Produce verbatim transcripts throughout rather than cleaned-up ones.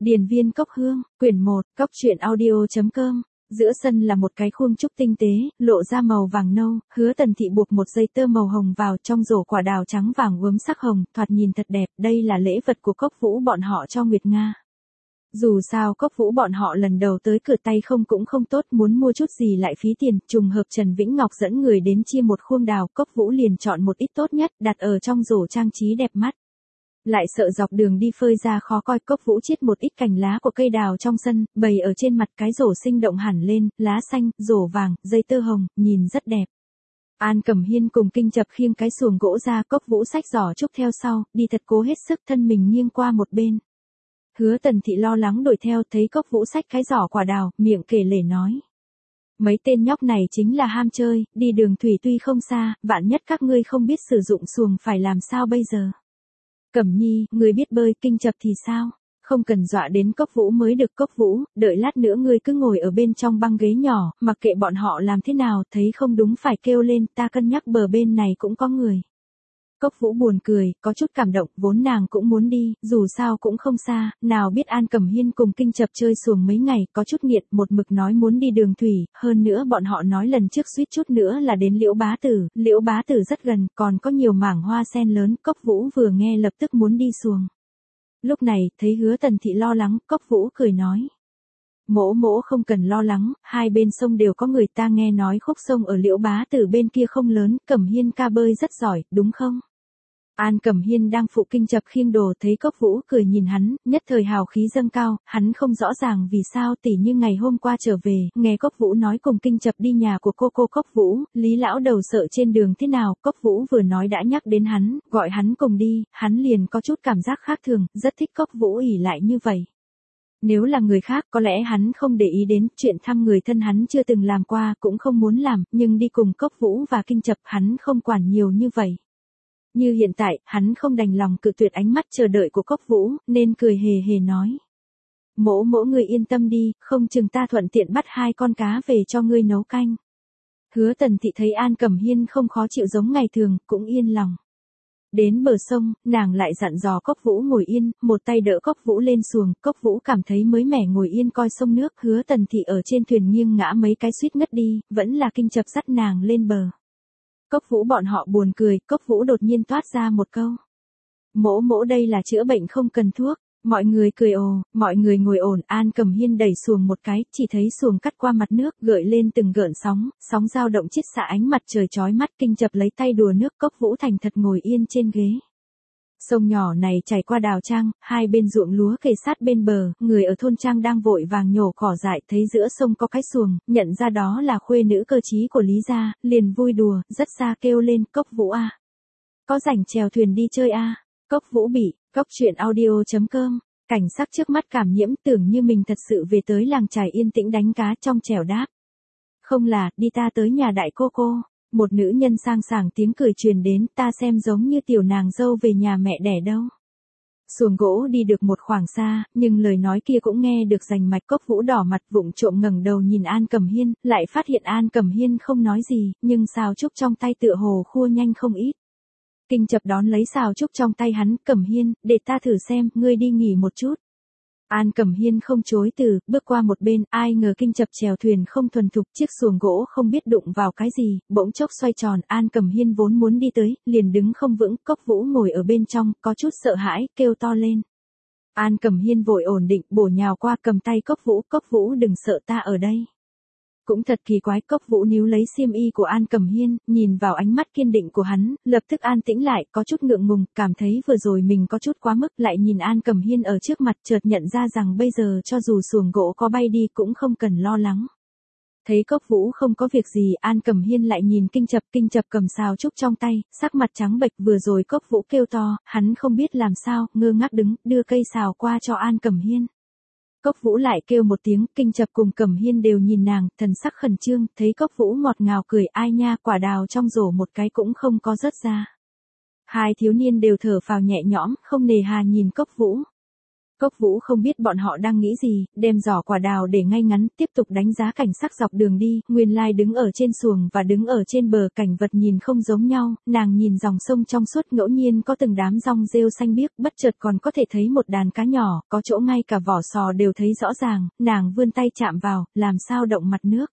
Điền viên cốc hương, quyển một, cốc truyện audio.com. Giữa sân là một cái khuôn trúc tinh tế, lộ ra màu vàng nâu, Hứa Tần Thị buộc một dây tơ màu hồng vào trong rổ quả đào trắng vàng uốn sắc hồng, thoạt nhìn thật đẹp, đây là lễ vật của Cốc Vũ bọn họ cho Nguyệt Nga. Dù sao Cốc Vũ bọn họ lần đầu tới cửa tay không cũng không tốt, muốn mua chút gì lại phí tiền, trùng hợp Trần Vĩnh Ngọc dẫn người đến chia một khuôn đào, Cốc Vũ liền chọn một ít tốt nhất, đặt ở trong rổ trang trí đẹp mắt. Lại sợ dọc đường đi phơi ra khó coi, Cốc Vũ chiết một ít cành lá của cây đào trong sân, bày ở trên mặt cái rổ sinh động hẳn lên, lá xanh, rổ vàng, dây tơ hồng, nhìn rất đẹp. An Cẩm Hiên cùng Kinh Chập khiêng cái xuồng gỗ ra, Cốc Vũ xách giỏ trúc theo sau, đi thật cố hết sức, thân mình nghiêng qua một bên. Hứa Tần Thị lo lắng đuổi theo, thấy Cốc Vũ xách cái giỏ quả đào, miệng kể lể nói: mấy tên nhóc này chính là ham chơi, đi đường thủy tuy không xa, vạn nhất các ngươi không biết sử dụng xuồng phải làm sao bây giờ? Cẩm Nhi, ngươi biết bơi, Kinh Chập thì sao? Không cần dọa đến Cốc Vũ mới được. Cốc Vũ, đợi lát nữa ngươi cứ ngồi ở bên trong băng ghế nhỏ, mặc kệ bọn họ làm thế nào, thấy không đúng phải kêu lên, ta cân nhắc bờ bên này cũng có người. Cốc Vũ buồn cười, có chút cảm động, vốn nàng cũng muốn đi, dù sao cũng không xa, nào biết An Cẩm Hiên cùng Kinh Chập chơi xuồng mấy ngày, có chút nghiện, một mực nói muốn đi đường thủy, hơn nữa bọn họ nói lần trước suýt chút nữa là đến Liễu Bá Tử, Liễu Bá Tử rất gần, còn có nhiều mảng hoa sen lớn, Cốc Vũ vừa nghe lập tức muốn đi xuồng. Lúc này, thấy Hứa Tần Thị lo lắng, Cốc Vũ cười nói: mỗ mỗ không cần lo lắng, hai bên sông đều có người, ta nghe nói khúc sông ở Liễu Bá Tử bên kia không lớn, Cẩm Hiên ca bơi rất giỏi, đúng không? An Cẩm Hiên đang phụ Kinh Chập khiêng đồ, thấy Cốc Vũ cười nhìn hắn, nhất thời hào khí dâng cao, hắn không rõ ràng vì sao, tỉ như ngày hôm qua trở về, nghe Cốc Vũ nói cùng Kinh Chập đi nhà của cô cô Cốc Vũ, Lý lão đầu sợ trên đường thế nào, Cốc Vũ vừa nói đã nhắc đến hắn, gọi hắn cùng đi, hắn liền có chút cảm giác khác thường, rất thích Cốc Vũ ỷ lại như vậy. Nếu là người khác có lẽ hắn không để ý đến, chuyện thăm người thân hắn chưa từng làm qua, cũng không muốn làm, nhưng đi cùng Cốc Vũ và Kinh Chập hắn không quản nhiều như vậy. Như hiện tại, hắn không đành lòng cự tuyệt ánh mắt chờ đợi của Cốc Vũ, nên cười hề hề nói: mỗ mỗ người yên tâm đi, không chừng ta thuận tiện bắt hai con cá về cho ngươi nấu canh. Hứa Tần Thị thấy An Cẩm Hiên không khó chịu giống ngày thường, cũng yên lòng. Đến bờ sông, nàng lại dặn dò Cốc Vũ ngồi yên, một tay đỡ Cốc Vũ lên xuồng, Cốc Vũ cảm thấy mới mẻ ngồi yên coi sông nước, Hứa Tần Thị ở trên thuyền nghiêng ngã mấy cái suýt ngất đi, vẫn là Kinh Chập dắt nàng lên bờ. Cốc Vũ bọn họ buồn cười, Cốc Vũ đột nhiên toát ra một câu: mỗ mỗ đây là chữa bệnh không cần thuốc. Mọi người cười ồ, mọi người ngồi ổn, An Cẩm Hiên đẩy xuồng một cái, chỉ thấy xuồng cắt qua mặt nước, gợi lên từng gợn sóng, sóng dao động chiết xạ ánh mặt trời chói mắt. Kinh Chập lấy tay đùa nước, Cốc Vũ thành thật ngồi yên trên ghế. Sông nhỏ này chảy qua đào trang, hai bên ruộng lúa kề sát bên bờ, người ở thôn trang đang vội vàng nhổ cỏ dại, thấy giữa sông có cái xuồng, nhận ra đó là khuê nữ cơ trí của Lý gia, liền vui đùa, rất xa kêu lên: Cốc Vũ a, có rảnh chèo thuyền đi chơi a? Cốc Vũ bị, cốc truyện audio.com, cảnh sắc trước mắt cảm nhiễm, tưởng như mình thật sự về tới làng chài yên tĩnh đánh cá, trong trẻo đáp: không là, đi ta tới nhà đại cô cô. Một nữ nhân sang sảng tiếng cười truyền đến, ta xem giống như tiểu nàng dâu về nhà mẹ đẻ đâu. Xuồng gỗ đi được một khoảng xa, nhưng lời nói kia cũng nghe được rành mạch. Cốc Vũ đỏ mặt vụng trộm ngẩng đầu nhìn An Cẩm Hiên, lại phát hiện An Cẩm Hiên không nói gì, nhưng xào trúc trong tay tựa hồ khua nhanh không ít. Kinh Chập đón lấy xào trúc trong tay hắn: Cẩm Hiên, để ta thử xem, ngươi đi nghỉ một chút. An Cẩm Hiên không chối từ, bước qua một bên, ai ngờ Kinh Chập chèo thuyền không thuần thục, chiếc xuồng gỗ không biết đụng vào cái gì, bỗng chốc xoay tròn, An Cẩm Hiên vốn muốn đi tới, liền đứng không vững, Cốc Vũ ngồi ở bên trong, có chút sợ hãi, kêu to lên. An Cẩm Hiên vội ổn định, bổ nhào qua cầm tay Cốc Vũ: Cốc Vũ đừng sợ, ta ở đây. Cũng thật kỳ quái, Cốc Vũ níu lấy xiêm y của An Cẩm Hiên, nhìn vào ánh mắt kiên định của hắn, lập tức an tĩnh lại, có chút ngượng ngùng, cảm thấy vừa rồi mình có chút quá mức, lại nhìn An Cẩm Hiên ở trước mặt, chợt nhận ra rằng bây giờ cho dù xuồng gỗ có bay đi cũng không cần lo lắng. Thấy Cốc Vũ không có việc gì, An Cẩm Hiên lại nhìn Kinh Chập, Kinh Chập cầm xào trúc trong tay, sắc mặt trắng bệch, vừa rồi Cốc Vũ kêu to, hắn không biết làm sao, ngơ ngác đứng, đưa cây xào qua cho An Cẩm Hiên. Cốc Vũ lại kêu một tiếng, Kinh Chập cùng Cẩm Hiên đều nhìn nàng, thần sắc khẩn trương, thấy Cốc Vũ ngọt ngào cười: ai nha, quả đào trong rổ một cái cũng không có rớt ra. Hai thiếu niên đều thở phào nhẹ nhõm, không nề hà nhìn Cốc Vũ. Cốc Vũ không biết bọn họ đang nghĩ gì, đem giỏ quả đào để ngay ngắn, tiếp tục đánh giá cảnh sắc dọc đường đi, nguyên lai đứng ở trên xuồng và đứng ở trên bờ cảnh vật nhìn không giống nhau, nàng nhìn dòng sông trong suốt ngẫu nhiên có từng đám rong rêu xanh biếc, bất chợt còn có thể thấy một đàn cá nhỏ, có chỗ ngay cả vỏ sò đều thấy rõ ràng, nàng vươn tay chạm vào, làm sao động mặt nước.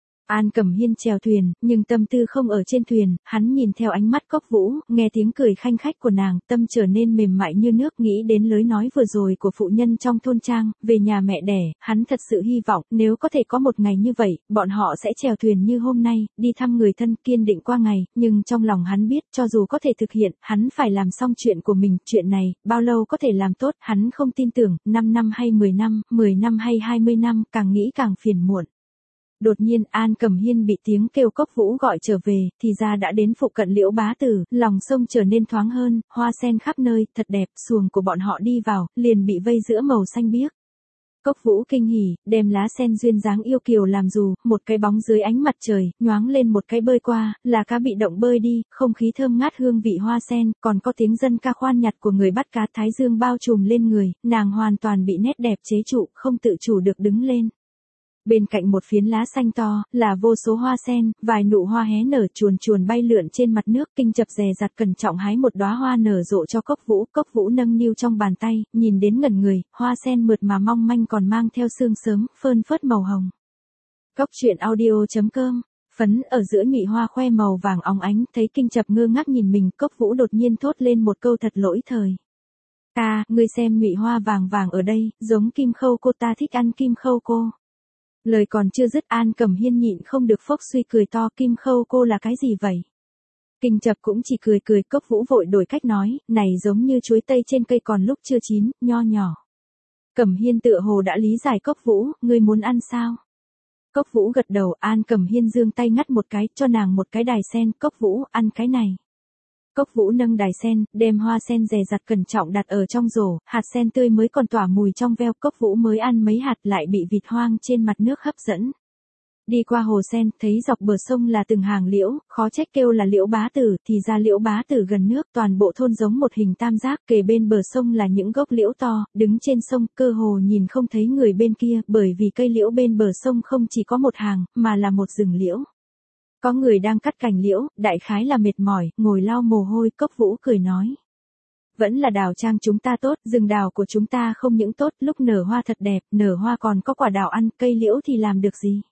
An Cẩm Hiên chèo thuyền, nhưng tâm tư không ở trên thuyền, hắn nhìn theo ánh mắt Cốc Vũ, nghe tiếng cười khanh khách của nàng, tâm trở nên mềm mại như nước, nghĩ đến lời nói vừa rồi của phụ nhân trong thôn trang, về nhà mẹ đẻ, hắn thật sự hy vọng, nếu có thể có một ngày như vậy, bọn họ sẽ chèo thuyền như hôm nay, đi thăm người thân, kiên định qua ngày, nhưng trong lòng hắn biết, cho dù có thể thực hiện, hắn phải làm xong chuyện của mình, chuyện này, bao lâu có thể làm tốt, hắn không tin tưởng, năm năm hay mười năm, mười năm hay hai mươi năm, càng nghĩ càng phiền muộn. Đột nhiên An Cẩm Hiên bị tiếng kêu Cốc Vũ gọi trở về, thì ra đã đến phụ cận Liễu Bá Tử, lòng sông trở nên thoáng hơn, hoa sen khắp nơi, thật đẹp, xuồng của bọn họ đi vào, liền bị vây giữa màu xanh biếc. Cốc Vũ kinh hỉ, đem lá sen duyên dáng yêu kiều làm dù, một cái bóng dưới ánh mặt trời, nhoáng lên một cái bơi qua, là cá bị động bơi đi, không khí thơm ngát hương vị hoa sen, còn có tiếng dân ca khoan nhặt của người bắt cá, thái dương bao trùm lên người, nàng hoàn toàn bị nét đẹp chế trụ, không tự chủ được đứng lên. Bên cạnh một phiến lá xanh to, là vô số hoa sen, vài nụ hoa hé nở chuồn chuồn bay lượn trên mặt nước, Kinh Chập dè dặt cẩn trọng hái một đóa hoa nở rộ cho Cốc Vũ, Cốc Vũ nâng niu trong bàn tay, nhìn đến ngẩn người, hoa sen mượt mà mong manh còn mang theo sương sớm, phơn phớt màu hồng. Cốc truyện audio chấm com, phấn ở giữa nhụy hoa khoe màu vàng óng ánh, thấy Kinh Chập ngơ ngác nhìn mình, Cốc Vũ đột nhiên thốt lên một câu thật lỗi thời. Ta, ngươi xem nhụy hoa vàng vàng ở đây, giống kim khâu cô, ta thích ăn kim khâu cô. Lời còn chưa dứt An Cẩm Hiên nhịn không được phốc suy cười to, kim khâu cô là cái gì vậy? Kinh Chập cũng chỉ cười cười, Cốc Vũ vội đổi cách nói, này giống như chuối tây trên cây còn lúc chưa chín, nho nhỏ. Cẩm Hiên tựa hồ đã lý giải Cốc Vũ, ngươi muốn ăn sao? Cốc Vũ gật đầu, An Cẩm Hiên giương tay ngắt một cái, cho nàng một cái đài sen, Cốc Vũ, ăn cái này. Cốc Vũ nâng đài sen, đem hoa sen dè dặt cẩn trọng đặt ở trong rổ, hạt sen tươi mới còn tỏa mùi trong veo, Cốc Vũ mới ăn mấy hạt lại bị vịt hoang trên mặt nước hấp dẫn. Đi qua hồ sen, thấy dọc bờ sông là từng hàng liễu, khó trách kêu là Liễu Bá Tử, thì ra Liễu Bá Tử gần nước, toàn bộ thôn giống một hình tam giác, kề bên bờ sông là những gốc liễu to, đứng trên sông, cơ hồ nhìn không thấy người bên kia, bởi vì cây liễu bên bờ sông không chỉ có một hàng, mà là một rừng liễu. Có người đang cắt cành liễu, đại khái là mệt mỏi, ngồi lau mồ hôi, Cốc Vũ cười nói. Vẫn là đào trang chúng ta tốt, rừng đào của chúng ta không những tốt, lúc nở hoa thật đẹp, nở hoa còn có quả đào ăn, cây liễu thì làm được gì?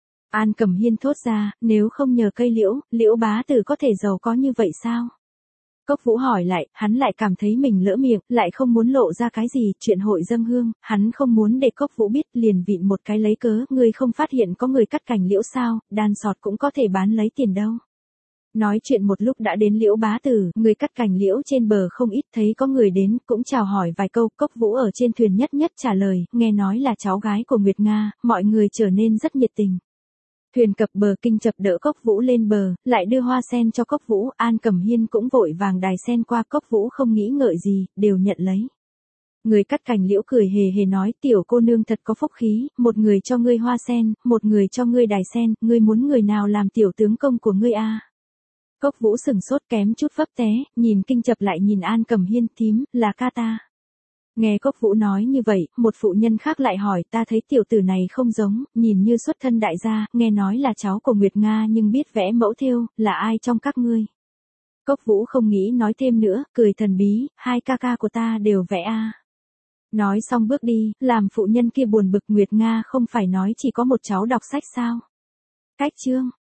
An Cẩm Hiên thốt ra, nếu không nhờ cây liễu, Liễu Bá Tử có thể giàu có như vậy sao? Cốc Vũ hỏi lại, hắn lại cảm thấy mình lỡ miệng, lại không muốn lộ ra cái gì, chuyện hội dâng hương, hắn không muốn để Cốc Vũ biết, liền vịn một cái lấy cớ, ngươi không phát hiện có người cắt cành liễu sao, đan sọt cũng có thể bán lấy tiền đâu. Nói chuyện một lúc đã đến Liễu Bá Tử, người cắt cành liễu trên bờ không ít, thấy có người đến, cũng chào hỏi vài câu, Cốc Vũ ở trên thuyền nhất nhất trả lời, nghe nói là cháu gái của Nguyệt Nga, mọi người trở nên rất nhiệt tình. Thuyền cập bờ, Kinh Chập đỡ Cốc Vũ lên bờ, lại đưa hoa sen cho Cốc Vũ, An Cẩm Hiên cũng vội vàng đài sen qua, Cốc Vũ không nghĩ ngợi gì, đều nhận lấy. Người cắt cành liễu cười hề hề nói, tiểu cô nương thật có phúc khí, một người cho ngươi hoa sen, một người cho ngươi đài sen, ngươi muốn người nào làm tiểu tướng công của ngươi a? Cốc Vũ sừng sốt kém chút vấp té, nhìn Kinh Chập lại nhìn An Cẩm Hiên, thím, là ca ta. Nghe Cốc Vũ nói như vậy, một phụ nhân khác lại hỏi, ta thấy tiểu tử này không giống, nhìn như xuất thân đại gia, nghe nói là cháu của Nguyệt Nga nhưng biết vẽ mẫu thêu, là ai trong các ngươi? Cốc Vũ không nghĩ nói thêm nữa, cười thần bí, hai ca ca của ta đều vẽ a. Nói xong bước đi, làm phụ nhân kia buồn bực, Nguyệt Nga không phải nói chỉ có một cháu đọc sách sao? Cách chương